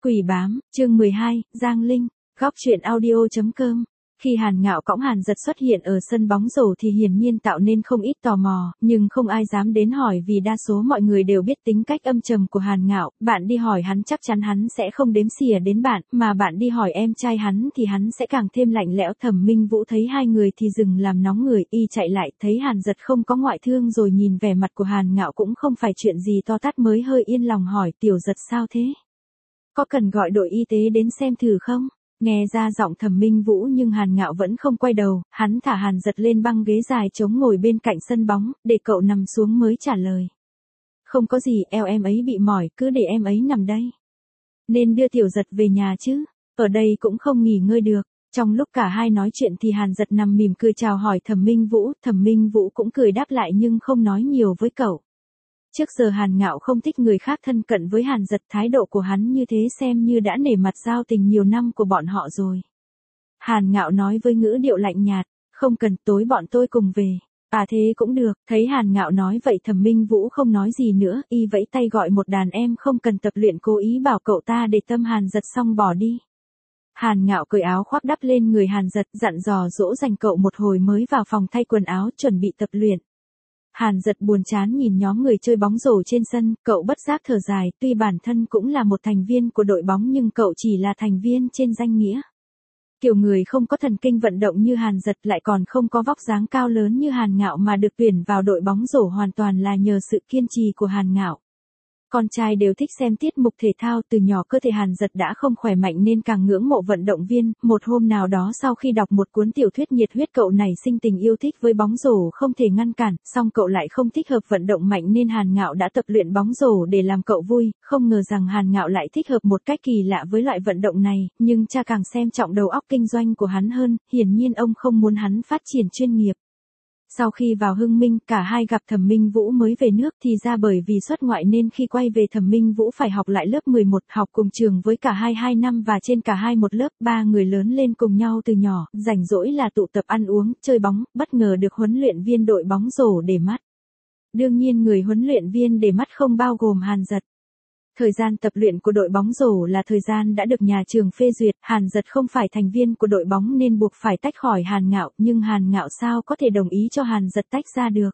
Quỷ bám, chương 12, Giang Linh, góc truyện audio.com. Khi Hàn Ngạo cõng Hàn Dật xuất hiện ở sân bóng rổ thì hiển nhiên tạo nên không ít tò mò, nhưng không ai dám đến hỏi vì đa số mọi người đều biết tính cách âm trầm của Hàn Ngạo, bạn đi hỏi hắn chắc chắn hắn sẽ không đếm xỉa đến bạn, mà bạn đi hỏi em trai hắn thì hắn sẽ càng thêm lạnh lẽo. Thẩm Minh Vũ thấy hai người thì dừng làm nóng người, y chạy lại, thấy Hàn Dật không có ngoại thương rồi nhìn vẻ mặt của Hàn Ngạo cũng không phải chuyện gì to tát mới hơi yên lòng hỏi Tiểu Dật sao thế? Có cần gọi đội y tế đến xem thử không? Nghe ra giọng Thẩm Minh Vũ nhưng Hàn Ngạo vẫn không quay đầu, hắn thả Hàn Dật lên băng ghế dài trống ngồi bên cạnh sân bóng, để cậu nằm xuống mới trả lời. Không có gì, eo em ấy bị mỏi, cứ để em ấy nằm đây. Nên đưa Tiểu Dật về nhà chứ, ở đây cũng không nghỉ ngơi được. Trong lúc cả hai nói chuyện thì Hàn Dật nằm mỉm cười chào hỏi Thẩm Minh Vũ cũng cười đáp lại nhưng không nói nhiều với cậu. Trước giờ Hàn Ngạo không thích người khác thân cận với Hàn Dật, thái độ của hắn như thế xem như đã nể mặt giao tình nhiều năm của bọn họ rồi. Hàn Ngạo nói với ngữ điệu lạnh nhạt, không cần, tối bọn tôi cùng về. À thế cũng được, thấy Hàn Ngạo nói vậy Thẩm Minh Vũ không nói gì nữa, y vẫy tay gọi một đàn em không cần tập luyện, cố ý bảo cậu ta để tâm Hàn Dật xong bỏ đi. Hàn Ngạo cởi áo khoác đắp lên người Hàn Dật, dặn dò dỗ dành cậu một hồi mới vào phòng thay quần áo chuẩn bị tập luyện. Hàn Dật buồn chán nhìn nhóm người chơi bóng rổ trên sân, cậu bất giác thở dài, tuy bản thân cũng là một thành viên của đội bóng nhưng cậu chỉ là thành viên trên danh nghĩa. Kiểu người không có thần kinh vận động như Hàn Dật lại còn không có vóc dáng cao lớn như Hàn Ngạo mà được tuyển vào đội bóng rổ hoàn toàn là nhờ sự kiên trì của Hàn Ngạo. Con trai đều thích xem tiết mục thể thao, từ nhỏ cơ thể Hàn Dật đã không khỏe mạnh nên càng ngưỡng mộ vận động viên. Một hôm nào đó sau khi đọc một cuốn tiểu thuyết nhiệt huyết cậu nảy sinh tình yêu thích với bóng rổ không thể ngăn cản, song cậu lại không thích hợp vận động mạnh nên Hàn Ngạo đã tập luyện bóng rổ để làm cậu vui, không ngờ rằng Hàn Ngạo lại thích hợp một cách kỳ lạ với loại vận động này, nhưng cha càng xem trọng đầu óc kinh doanh của hắn hơn, hiển nhiên ông không muốn hắn phát triển chuyên nghiệp. Sau khi vào Hưng Minh, cả hai gặp Thẩm Minh Vũ mới về nước, thì ra bởi vì xuất ngoại nên khi quay về Thẩm Minh Vũ phải học lại lớp 11, học cùng trường với cả hai 2 năm và trên cả hai một lớp, ba người lớn lên cùng nhau từ nhỏ, rảnh rỗi là tụ tập ăn uống, chơi bóng, bất ngờ được huấn luyện viên đội bóng rổ để mắt. Đương nhiên người huấn luyện viên để mắt không bao gồm Hàn Dật. Thời gian tập luyện của đội bóng rổ là thời gian đã được nhà trường phê duyệt, Hàn Dật không phải thành viên của đội bóng nên buộc phải tách khỏi Hàn Ngạo, nhưng Hàn Ngạo sao có thể đồng ý cho Hàn Dật tách ra được.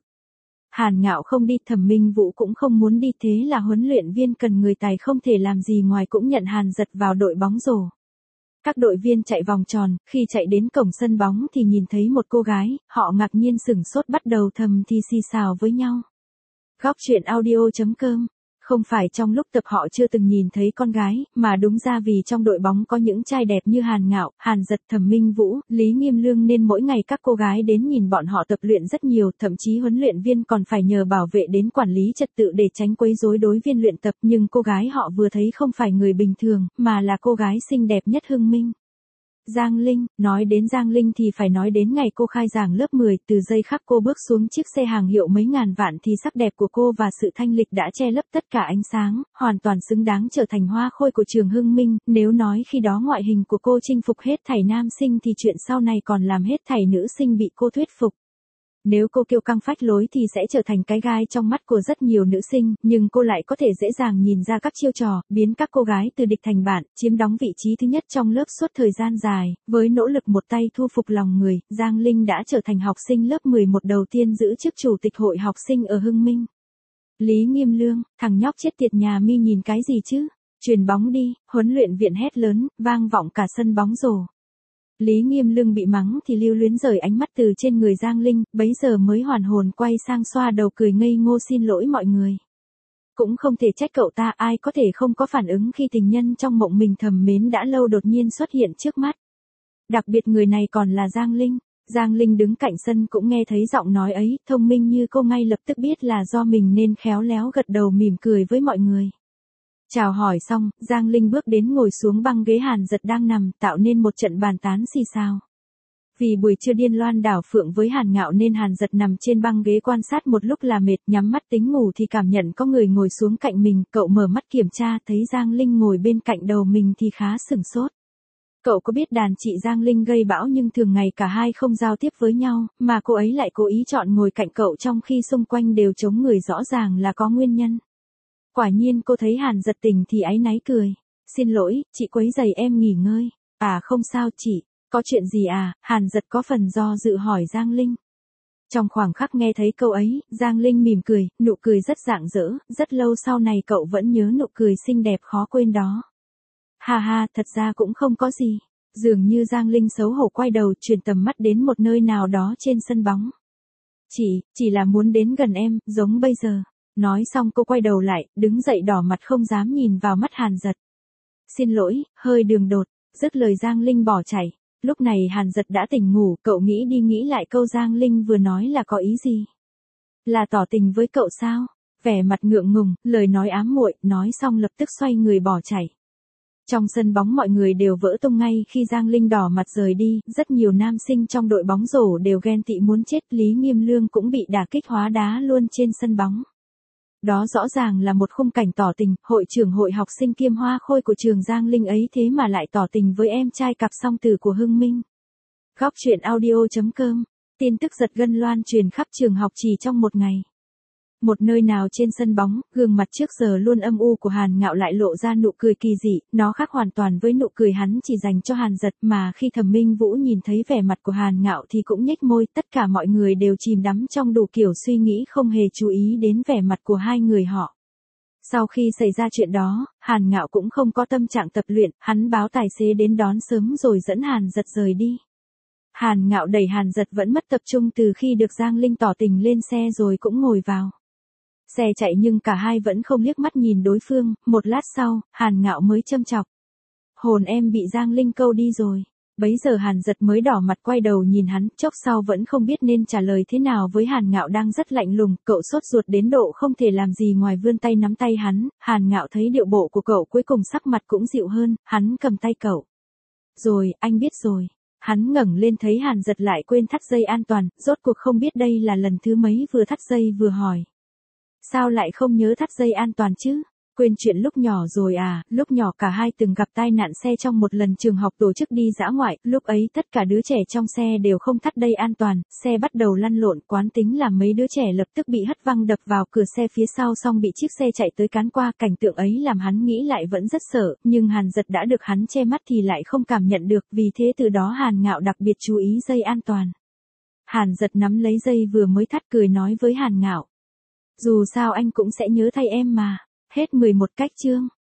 Hàn Ngạo không đi, Thẩm Minh Vũ cũng không muốn đi, thế là huấn luyện viên cần người tài không thể làm gì ngoài cũng nhận Hàn Dật vào đội bóng rổ. Các đội viên chạy vòng tròn, khi chạy đến cổng sân bóng thì nhìn thấy một cô gái, họ ngạc nhiên sửng sốt bắt đầu thầm thì xì xào với nhau. Góc truyện audio.com. Không phải trong lúc tập họ chưa từng nhìn thấy con gái, mà đúng ra vì trong đội bóng có những trai đẹp như Hàn Ngạo, Hàn Dật, Thẩm Minh Vũ, Lý Nghiêm Lương nên mỗi ngày các cô gái đến nhìn bọn họ tập luyện rất nhiều, thậm chí huấn luyện viên còn phải nhờ bảo vệ đến quản lý trật tự để tránh quấy rối đối viên luyện tập, nhưng cô gái họ vừa thấy không phải người bình thường, mà là cô gái xinh đẹp nhất Hưng Minh. Giang Linh, nói đến Giang Linh thì phải nói đến ngày cô khai giảng lớp 10, từ giây khắc cô bước xuống chiếc xe hàng hiệu mấy ngàn vạn thì sắc đẹp của cô và sự thanh lịch đã che lấp tất cả ánh sáng, hoàn toàn xứng đáng trở thành hoa khôi của trường Hưng Minh, nếu nói khi đó ngoại hình của cô chinh phục hết thảy nam sinh thì chuyện sau này còn làm hết thảy nữ sinh bị cô thuyết phục. Nếu cô kiêu căng phách lối thì sẽ trở thành cái gai trong mắt của rất nhiều nữ sinh, nhưng cô lại có thể dễ dàng nhìn ra các chiêu trò, biến các cô gái từ địch thành bạn, chiếm đóng vị trí thứ nhất trong lớp suốt thời gian dài. Với nỗ lực một tay thu phục lòng người, Giang Linh đã trở thành học sinh lớp 11 đầu tiên giữ chức chủ tịch hội học sinh ở Hưng Minh. Lý Nghiêm Lương, thằng nhóc chết tiệt nhà mi nhìn cái gì chứ? Chuyền bóng đi, huấn luyện viên hét lớn, vang vọng cả sân bóng rổ. Lý Nghiêm Lương bị mắng thì lưu luyến rời ánh mắt từ trên người Giang Linh, bấy giờ mới hoàn hồn quay sang xoa đầu cười ngây ngô xin lỗi mọi người. Cũng không thể trách cậu ta, ai có thể không có phản ứng khi tình nhân trong mộng mình thầm mến đã lâu đột nhiên xuất hiện trước mắt. Đặc biệt người này còn là Giang Linh. Giang Linh đứng cạnh sân cũng nghe thấy giọng nói ấy, thông minh như cô ngay lập tức biết là do mình nên khéo léo gật đầu mỉm cười với mọi người. Chào hỏi xong, Giang Linh bước đến ngồi xuống băng ghế Hàn Dật đang nằm, tạo nên một trận bàn tán xì xào. Vì buổi trưa điên loan đảo phượng với Hàn Ngạo nên Hàn Dật nằm trên băng ghế quan sát một lúc là mệt, nhắm mắt tính ngủ thì cảm nhận có người ngồi xuống cạnh mình, cậu mở mắt kiểm tra thấy Giang Linh ngồi bên cạnh đầu mình thì khá sửng sốt. Cậu có biết đàn chị Giang Linh gây bão nhưng thường ngày cả hai không giao tiếp với nhau, mà cô ấy lại cố ý chọn ngồi cạnh cậu trong khi xung quanh đều trống người, rõ ràng là có nguyên nhân. Quả nhiên cô thấy Hàn Dật tỉnh thì áy náy cười. Xin lỗi, chị quấy rầy em nghỉ ngơi. À không sao chị, có chuyện gì à? Hàn Dật có phần do dự hỏi Giang Linh. Trong khoảng khắc nghe thấy câu ấy, Giang Linh mỉm cười, nụ cười rất rạng rỡ, rất lâu sau này cậu vẫn nhớ nụ cười xinh đẹp khó quên đó. Ha ha, thật ra cũng không có gì. Dường như Giang Linh xấu hổ quay đầu chuyển tầm mắt đến một nơi nào đó trên sân bóng. Chỉ là muốn đến gần em, giống bây giờ. Nói xong cô quay đầu lại, đứng dậy đỏ mặt không dám nhìn vào mắt Hàn Dật. Xin lỗi, hơi đường đột, dứt lời Giang Linh bỏ chạy. Lúc này Hàn Dật đã tỉnh ngủ, cậu nghĩ đi nghĩ lại câu Giang Linh vừa nói là có ý gì? Là tỏ tình với cậu sao? Vẻ mặt ngượng ngùng, lời nói ám muội, nói xong lập tức xoay người bỏ chạy. Trong sân bóng mọi người đều vỡ tung ngay khi Giang Linh đỏ mặt rời đi, rất nhiều nam sinh trong đội bóng rổ đều ghen tị muốn chết, Lý Nghiêm Lương cũng bị đả kích hóa đá luôn trên sân bóng. Đó rõ ràng là một khung cảnh tỏ tình, hội trưởng hội học sinh kiêm hoa khôi của trường Giang Linh ấy thế mà lại tỏ tình với em trai cặp song tử của Hưng Minh. Góc truyện audio.com, tin tức giật gân loan truyền khắp trường học chỉ trong một ngày. Một nơi nào trên sân bóng, gương mặt trước giờ luôn âm u của Hàn Ngạo lại lộ ra nụ cười kỳ dị, nó khác hoàn toàn với nụ cười hắn chỉ dành cho Hàn Dật, mà khi Thẩm Minh Vũ nhìn thấy vẻ mặt của Hàn Ngạo thì cũng nhếch môi, tất cả mọi người đều chìm đắm trong đủ kiểu suy nghĩ không hề chú ý đến vẻ mặt của hai người họ. Sau khi xảy ra chuyện đó, Hàn Ngạo cũng không có tâm trạng tập luyện, hắn báo tài xế đến đón sớm rồi dẫn Hàn Dật rời đi. Hàn Ngạo đẩy Hàn Dật vẫn mất tập trung từ khi được Giang Linh tỏ tình lên xe rồi cũng ngồi vào. Xe chạy nhưng cả hai vẫn không liếc mắt nhìn đối phương, một lát sau, Hàn Ngạo mới châm chọc. Hồn em bị Giang Linh câu đi rồi. Bấy giờ Hàn Dật mới đỏ mặt quay đầu nhìn hắn, chốc sau vẫn không biết nên trả lời thế nào với Hàn Ngạo đang rất lạnh lùng, cậu sốt ruột đến độ không thể làm gì ngoài vươn tay nắm tay hắn, Hàn Ngạo thấy điệu bộ của cậu cuối cùng sắc mặt cũng dịu hơn, hắn cầm tay cậu. Rồi, anh biết rồi. Hắn ngẩng lên thấy Hàn Dật lại quên thắt dây an toàn, rốt cuộc không biết đây là lần thứ mấy vừa thắt dây vừa hỏi. Sao lại không nhớ thắt dây an toàn chứ? Quên chuyện lúc nhỏ rồi à? Lúc nhỏ cả hai từng gặp tai nạn xe trong một lần trường học tổ chức đi dã ngoại, lúc ấy tất cả đứa trẻ trong xe đều không thắt dây an toàn, xe bắt đầu lăn lộn, quán tính làm mấy đứa trẻ lập tức bị hất văng đập vào cửa xe phía sau xong bị chiếc xe chạy tới cán qua, cảnh tượng ấy làm hắn nghĩ lại vẫn rất sợ, nhưng Hàn Dật đã được hắn che mắt thì lại không cảm nhận được, vì thế từ đó Hàn Ngạo đặc biệt chú ý dây an toàn. Hàn Dật nắm lấy dây vừa mới thắt cười nói với Hàn Ngạo. Dù sao anh cũng sẽ nhớ thay em mà. Hết 11 cách chương.